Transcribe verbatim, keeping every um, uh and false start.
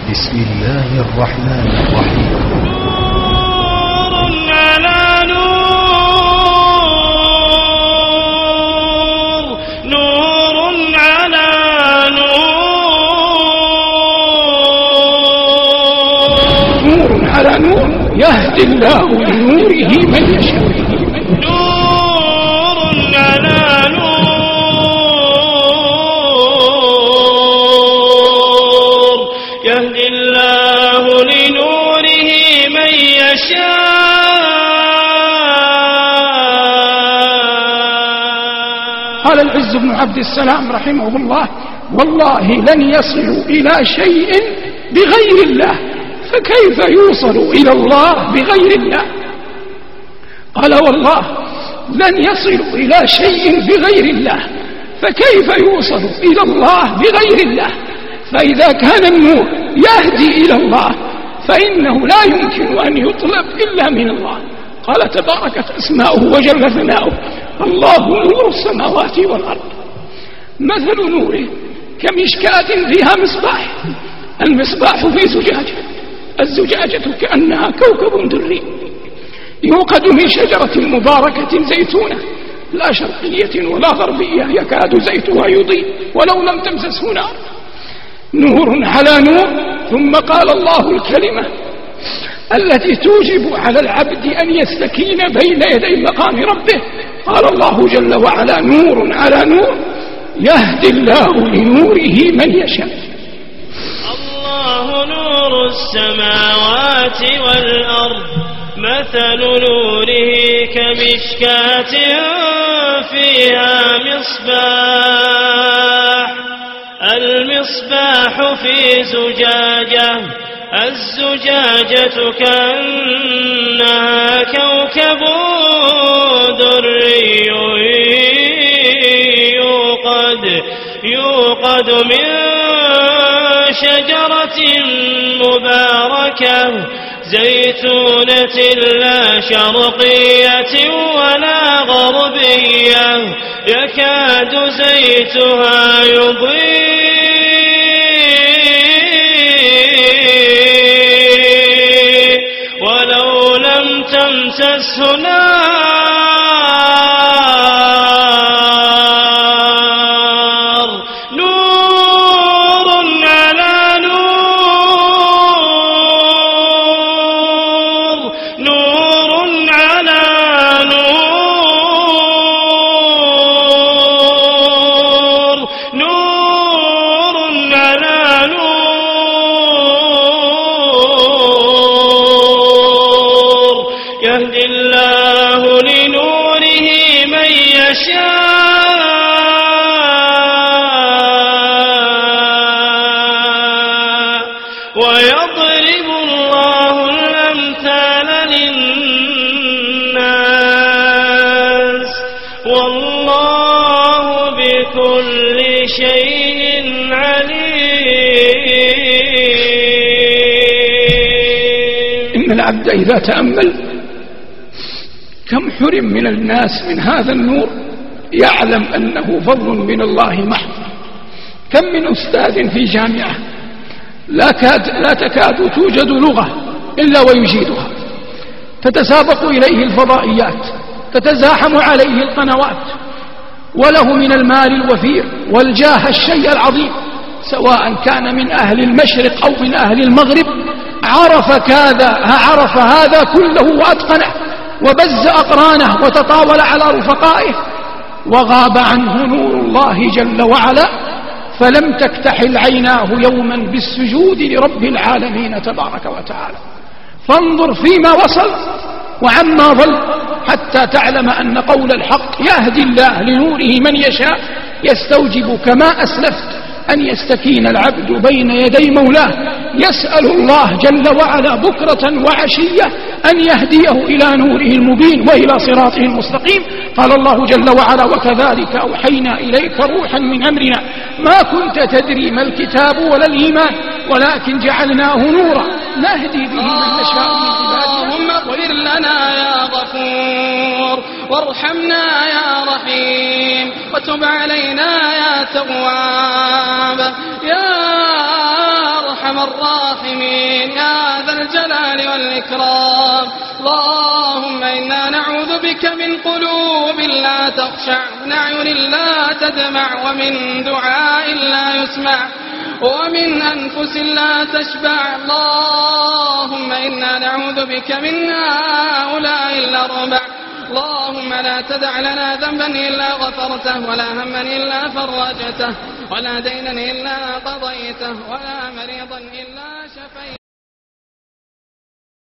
بسم الله الرحمن الرحيم. نور على نور، نور على نور، نور على نور يهدي الله لنوره من يشاء. نور على نور يهدي الله لنوره من يشاء. قال العز بن عبد السلام رحمه الله: والله لن يصلوا إلى شيء بغير الله، فكيف يوصل إلى الله بغير الله؟ قال: والله لن يصلوا إلى شيء بغير الله، فكيف يوصل إلى الله بغير الله؟ فإذا كان النور يهدي إلى الله فإنه لا يمكن أن يطلب إلا من الله. قال: تباركت أسماؤه وجل ثناؤه: الله نور السماوات والأرض، مثل نوره كمشكاة فيها مصباح، المصباح في زجاجة، الزجاجة كأنها كوكب دري يوقد من شجرة مباركة زيتونة لا شرقية ولا غربية يكاد زيتها يضيء ولو لم تمسسه نار. نور على نور. ثم قال الله الكلمة التي توجب على العبد أن يستكين بين يدي مقام ربه. قال الله جل وعلا: نور على نور يهدي الله لنوره من يشاء. الله نور السماوات والأرض، مثل نوره كمشكاة فيها مصباح، المصباح في زجاجة، الزجاجة كأنها كوكب دري يوقد يوقد من شجرة مباركة زيتونة لا شرقية ولا غربية يكاد زيتها يضيء ولو لم تمسسه نار. نور على نور، نور على نور، نور على نور يهدي الله لنوره من يشاء، ويضرب الله الأمثال للناس، والله بكل شيء عليم. إن العبد إذا تأمل كم حرم من الناس من هذا النور يعلم أنه فضل من الله محض. كم من أستاذ في جامعة لا, كاد لا تكاد توجد لغة إلا ويجيدها، تتسابق إليه الفضائيات، تتزاحم عليه القنوات، وله من المال الوفير والجاه الشيء العظيم، سواء كان من أهل المشرق أو من أهل المغرب، عرف كذا عرف هذا كله وأتقنه وبز أقرانه وتطاول على رفقائه، وغاب عنه نور الله جل وعلا، فلم تكتحل عيناه يوما بالسجود لرب العالمين تبارك وتعالى. فانظر فيما وصل وعما ظل حتى تعلم أن قول الحق يهدي الله لنوره من يشاء يستوجب كما أسلفت أن يستكين العبد بين يدي مولاه يسأل الله جل وعلا بكرة وعشية أن يهديه إلى نوره المبين وإلى صراطه المستقيم. قال الله جل وعلا: وكذلك أوحينا إليك روحا من أمرنا ما كنت تدري ما الكتاب ولا الإيمان ولكن جعلناه نورا نهدي به من نشاء من عبادنا. اللهم اغفر لنا يا غفور، وارحمنا يا رحيم، وتب علينا يا تواب يا أرحم الراحمين يا ذا الجلال والإكرام. اللهم إنا نعوذ بك من قلوب لا تخشع، من أعين لا تدمع، ومن دعاء لا يسمع، ومن أنفس لا تشبع. اللهم إنا نعوذ بك من هؤلاء الأربع. اللهم لا تدع لنا ذنبا إلا غفرته، ولا هما إلا فرجته، ولا دينا إلا قضيته، ولا مريضا إلا شفيته.